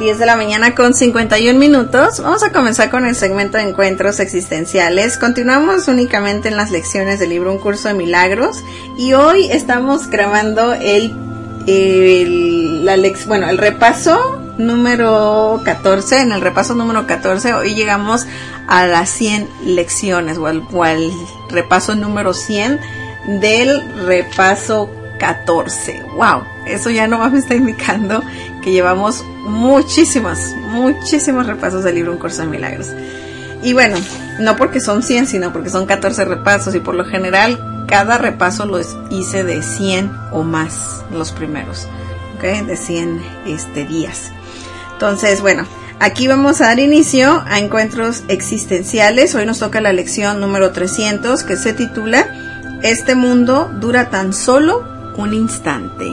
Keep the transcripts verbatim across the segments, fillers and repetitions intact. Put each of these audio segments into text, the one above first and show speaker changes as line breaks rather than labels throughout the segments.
diez de la mañana con cincuenta y un minutos. Vamos a comenzar con el segmento de encuentros existenciales. Continuamos únicamente en las lecciones del libro Un Curso de Milagros. Y hoy estamos grabando el, el, la lex, bueno, el repaso número catorce. En el repaso número catorce, hoy llegamos a las cien lecciones, o al, o al repaso número cien del repaso catorce. Wow, eso ya no me está indicando que llevamos muchísimos, muchísimos repasos del libro Un Curso de Milagros. Y bueno, no porque son cien, sino porque son catorce repasos, y por lo general cada repaso lo hice de cien o más, los primeros, ¿ok? De cien este, días. Entonces, bueno, aquí vamos a dar inicio a encuentros existenciales. Hoy nos toca la lección número trescientos, que se titula Este mundo dura tan solo un instante.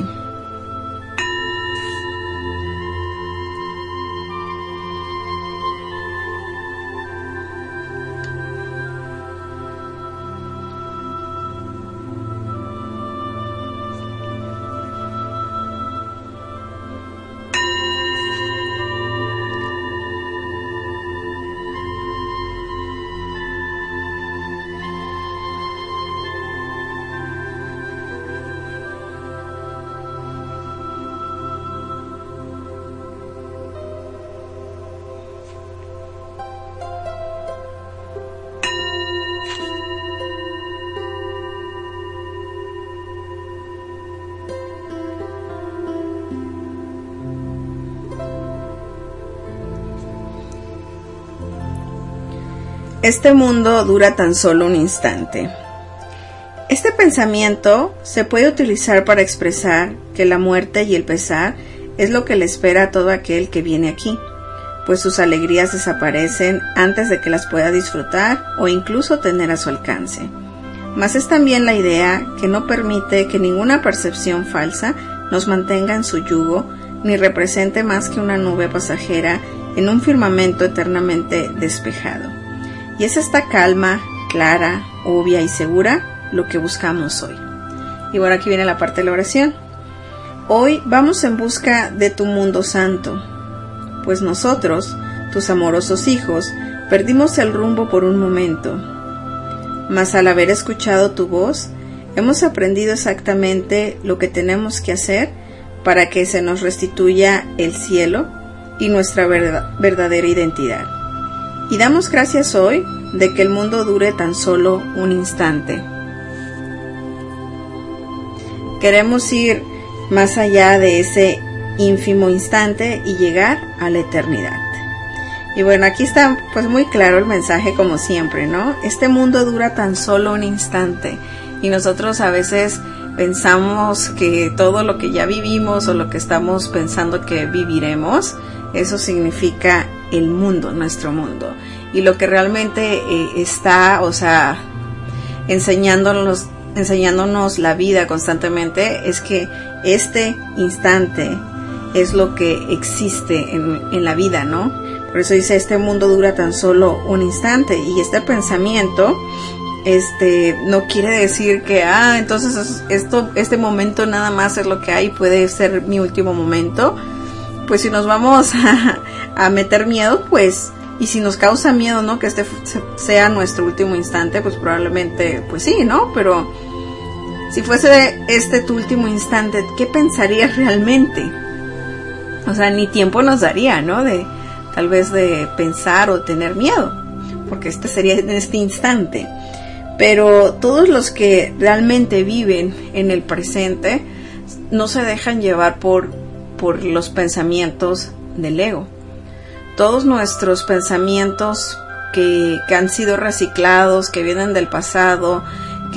Este mundo dura tan solo un instante. Este pensamiento se puede utilizar para expresar que la muerte y el pesar es lo que le espera a todo aquel que viene aquí, pues sus alegrías desaparecen antes de que las pueda disfrutar o incluso tener a su alcance. Mas es también la idea que no permite que ninguna percepción falsa nos mantenga en su yugo, ni represente más que una nube pasajera en un firmamento eternamente despejado. Y es esta calma, clara, obvia y segura, lo que buscamos hoy. Y bueno, aquí viene la parte de la oración. Hoy vamos en busca de tu mundo santo, pues nosotros, tus amorosos hijos, perdimos el rumbo por un momento. Mas al haber escuchado tu voz, hemos aprendido exactamente lo que tenemos que hacer para que se nos restituya el cielo y nuestra verdad, verdadera identidad. Y damos gracias hoy de que el mundo dure tan solo un instante. Queremos ir más allá de ese ínfimo instante y llegar a la eternidad. Y bueno, aquí está pues muy claro el mensaje, como siempre, ¿no? Este mundo dura tan solo un instante, y nosotros a veces pensamos que todo lo que ya vivimos o lo que estamos pensando que viviremos, eso significa el mundo, nuestro mundo. Y lo que realmente eh, está, o sea, enseñándonos, enseñándonos la vida constantemente, es que este instante es lo que existe en, en la vida, ¿no? Por eso dice, este mundo dura tan solo un instante. Y este pensamiento, este, no quiere decir que, ah, entonces esto, este momento nada más es lo que hay, puede ser mi último momento. Pues si nos vamos a, a meter miedo, pues, y si nos causa miedo, ¿no? Que este sea nuestro último instante, pues probablemente, pues sí, ¿no? Pero si fuese este tu último instante, ¿qué pensarías realmente? O sea, ni tiempo nos daría, ¿no? De, tal vez de pensar o tener miedo, porque este sería en este instante. Pero todos los que realmente viven en el presente no se dejan llevar por por los pensamientos del ego. Todos nuestros pensamientos que, que han sido reciclados, que vienen del pasado,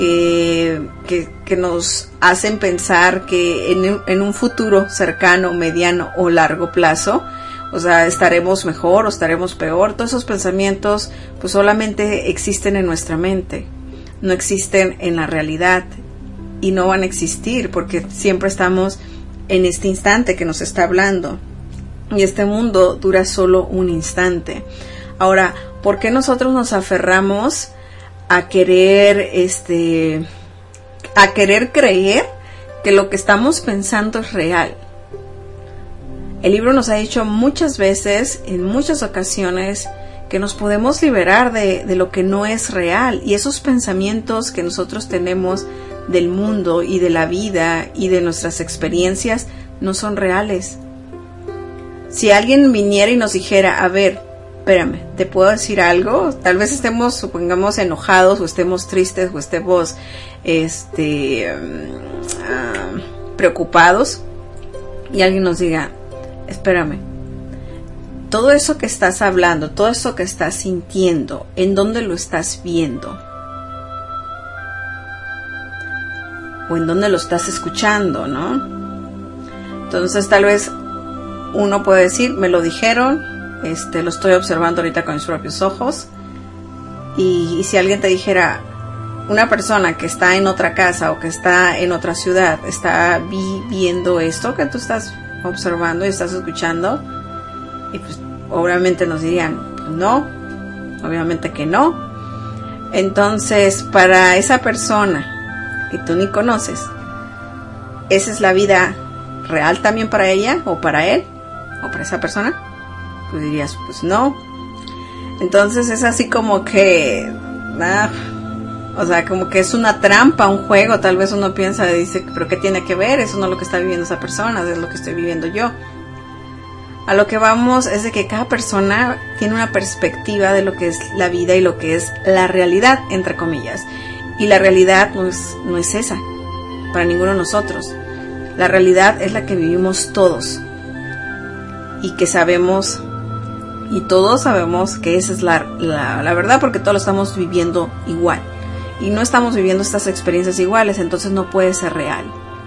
que, que, que nos hacen pensar que en, en un futuro cercano, mediano o largo plazo, o sea, estaremos mejor o estaremos peor, todos esos pensamientos pues solamente existen en nuestra mente, no existen en la realidad y no van a existir porque siempre estamos en este instante que nos está hablando, y este mundo dura solo un instante. Ahora, ¿por qué nosotros nos aferramos a querer este a querer creer que lo que estamos pensando es real? El libro nos ha dicho muchas veces, en muchas ocasiones, que nos podemos liberar de, de lo que no es real, y esos pensamientos que nosotros tenemos del mundo y de la vida y de nuestras experiencias no son reales. Si alguien viniera y nos dijera, a ver, espérame, ¿te puedo decir algo? Tal vez estemos, supongamos, enojados, o estemos tristes, o estemos este, uh, preocupados, y alguien nos diga, espérame, todo eso que estás hablando, todo eso que estás sintiendo, ¿en dónde lo estás viendo? O en dónde lo estás escuchando, ¿no? Entonces tal vez uno puede decir, me lo dijeron, este, lo estoy observando ahorita con mis propios ojos. Y, y si alguien te dijera, una persona que está en otra casa o que está en otra ciudad, está vi, viendo esto que tú estás observando y estás escuchando, y pues obviamente nos dirían, no, obviamente que no. Entonces, para esa persona que tú ni conoces, ¿esa es la vida real también para ella o para él o para esa persona? Pues dirías, pues no. Entonces es así como que ah, o sea, como que es una trampa, un juego. Tal vez uno piensa, dice, pero ¿qué tiene que ver? Eso no es lo que está viviendo esa persona, es lo que estoy viviendo yo. A lo que vamos es de que cada persona tiene una perspectiva de lo que es la vida y lo que es la realidad, entre comillas. Y la realidad no es, no es esa, para ninguno de nosotros. La realidad es la que vivimos todos. Y que sabemos, y todos sabemos que esa es la, la, la verdad, porque todos lo estamos viviendo igual. Y no estamos viviendo estas experiencias iguales, entonces no puede ser real.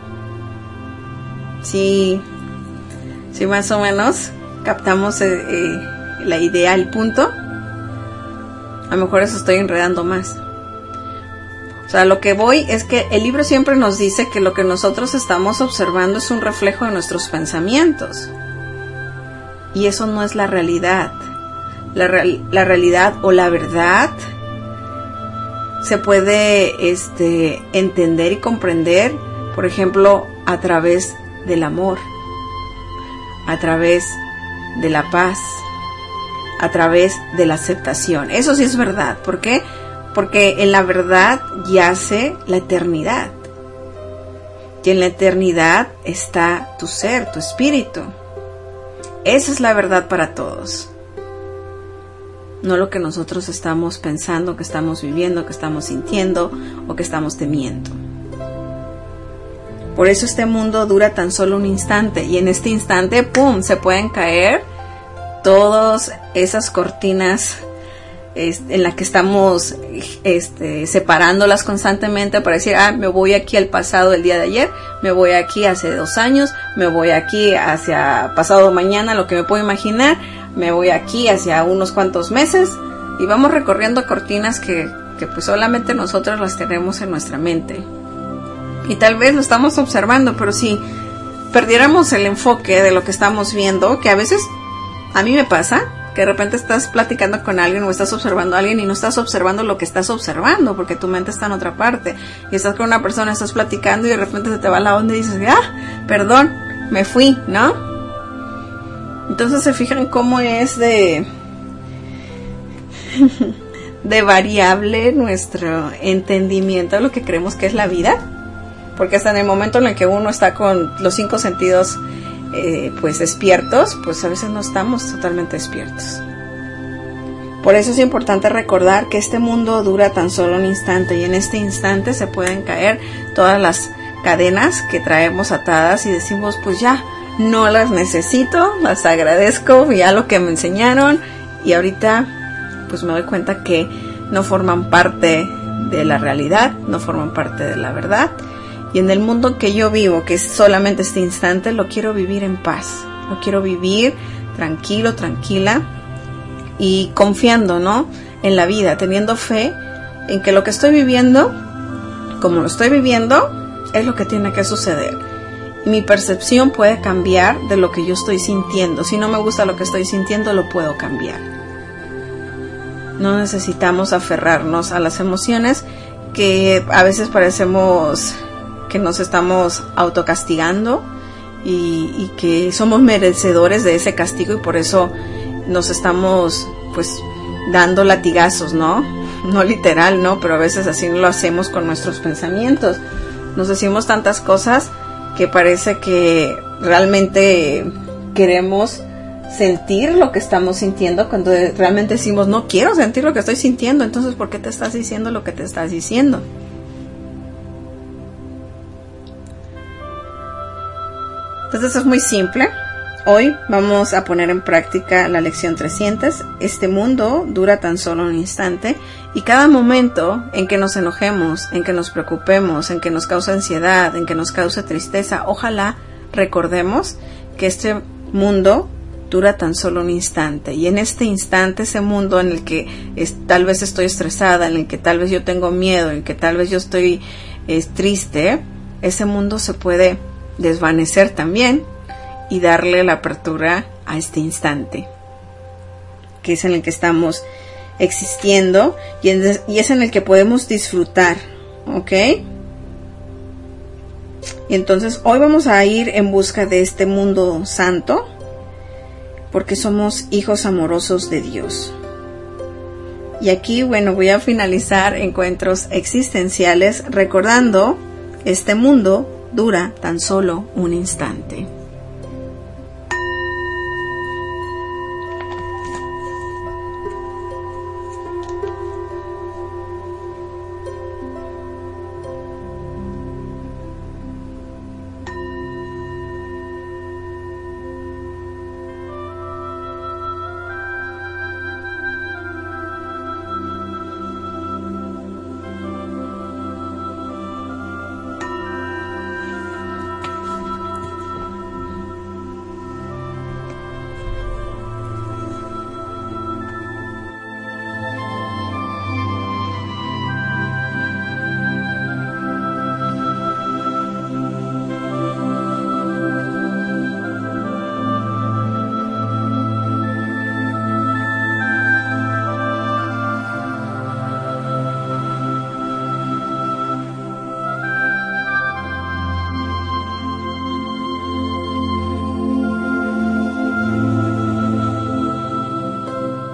Sí, sí, más o menos captamos eh, eh, la idea, el punto. A lo mejor eso estoy enredando más. O sea, lo que voy es que el libro siempre nos dice que lo que nosotros estamos observando es un reflejo de nuestros pensamientos. Y eso no es la realidad. La, real, la realidad o la verdad se puede este, entender y comprender, por ejemplo, a través del amor, a través de la paz, a través de la aceptación. Eso sí es verdad. ¿Por qué? Porque en la verdad yace la eternidad. Y en la eternidad está tu ser, tu espíritu. Esa es la verdad para todos. No lo que nosotros estamos pensando, que estamos viviendo, que estamos sintiendo o que estamos temiendo. Por eso este mundo dura tan solo un instante. Y en este instante, ¡pum!, se pueden caer todas esas cortinas en la que estamos este, separándolas constantemente para decir, ah, me voy aquí al pasado del día de ayer, me voy aquí hace dos años, me voy aquí hacia pasado mañana, lo que me puedo imaginar, me voy aquí hacia unos cuantos meses, y vamos recorriendo cortinas que, que pues solamente nosotros las tenemos en nuestra mente. Y tal vez lo estamos observando, pero si perdiéramos el enfoque de lo que estamos viendo, que a veces a mí me pasa, que de repente estás platicando con alguien o estás observando a alguien y no estás observando lo que estás observando porque tu mente está en otra parte, y estás con una persona, estás platicando y de repente se te va la onda y dices, ah, perdón, me fui, ¿no? Entonces se fijan cómo es de de variable nuestro entendimiento de lo que creemos que es la vida, porque hasta en el momento en el que uno está con los cinco sentidos Eh, pues despiertos, pues a veces no estamos totalmente despiertos. Por eso es importante recordar que este mundo dura tan solo un instante, y en este instante se pueden caer todas las cadenas que traemos atadas y decimos, pues ya, no las necesito, las agradezco, ya lo que me enseñaron, y ahorita pues me doy cuenta que no forman parte de la realidad, no forman parte de la verdad. Y en el mundo que yo vivo, que es solamente este instante, lo quiero vivir en paz. Lo quiero vivir tranquilo, tranquila y confiando, ¿no?, en la vida, teniendo fe en que lo que estoy viviendo, como lo estoy viviendo, es lo que tiene que suceder. Y mi percepción puede cambiar de lo que yo estoy sintiendo. Si no me gusta lo que estoy sintiendo, lo puedo cambiar. No necesitamos aferrarnos a las emociones que a veces parecemos que nos estamos autocastigando y, y que somos merecedores de ese castigo y por eso nos estamos pues dando latigazos, ¿no? No literal, ¿no? Pero a veces así lo hacemos con nuestros pensamientos. Nos decimos tantas cosas que parece que realmente queremos sentir lo que estamos sintiendo cuando realmente decimos no quiero sentir lo que estoy sintiendo. Entonces, ¿por qué te estás diciendo lo que te estás diciendo? Entonces es muy simple. Hoy vamos a poner en práctica la lección trescientos. Este mundo dura tan solo un instante y cada momento en que nos enojemos, en que nos preocupemos, en que nos cause ansiedad, en que nos cause tristeza, ojalá recordemos que este mundo dura tan solo un instante y en este instante, ese mundo en el que es, tal vez estoy estresada, en el que tal vez yo tengo miedo, en el que tal vez yo estoy es, triste, ese mundo se puede desvanecer también y darle la apertura a este instante que es en el que estamos existiendo y, en, y es en el que podemos disfrutar, ¿ok? Y entonces hoy vamos a ir en busca de este mundo santo porque somos hijos amorosos de Dios. Y aquí, bueno, voy a finalizar encuentros existenciales recordando este mundo dura tan solo un instante.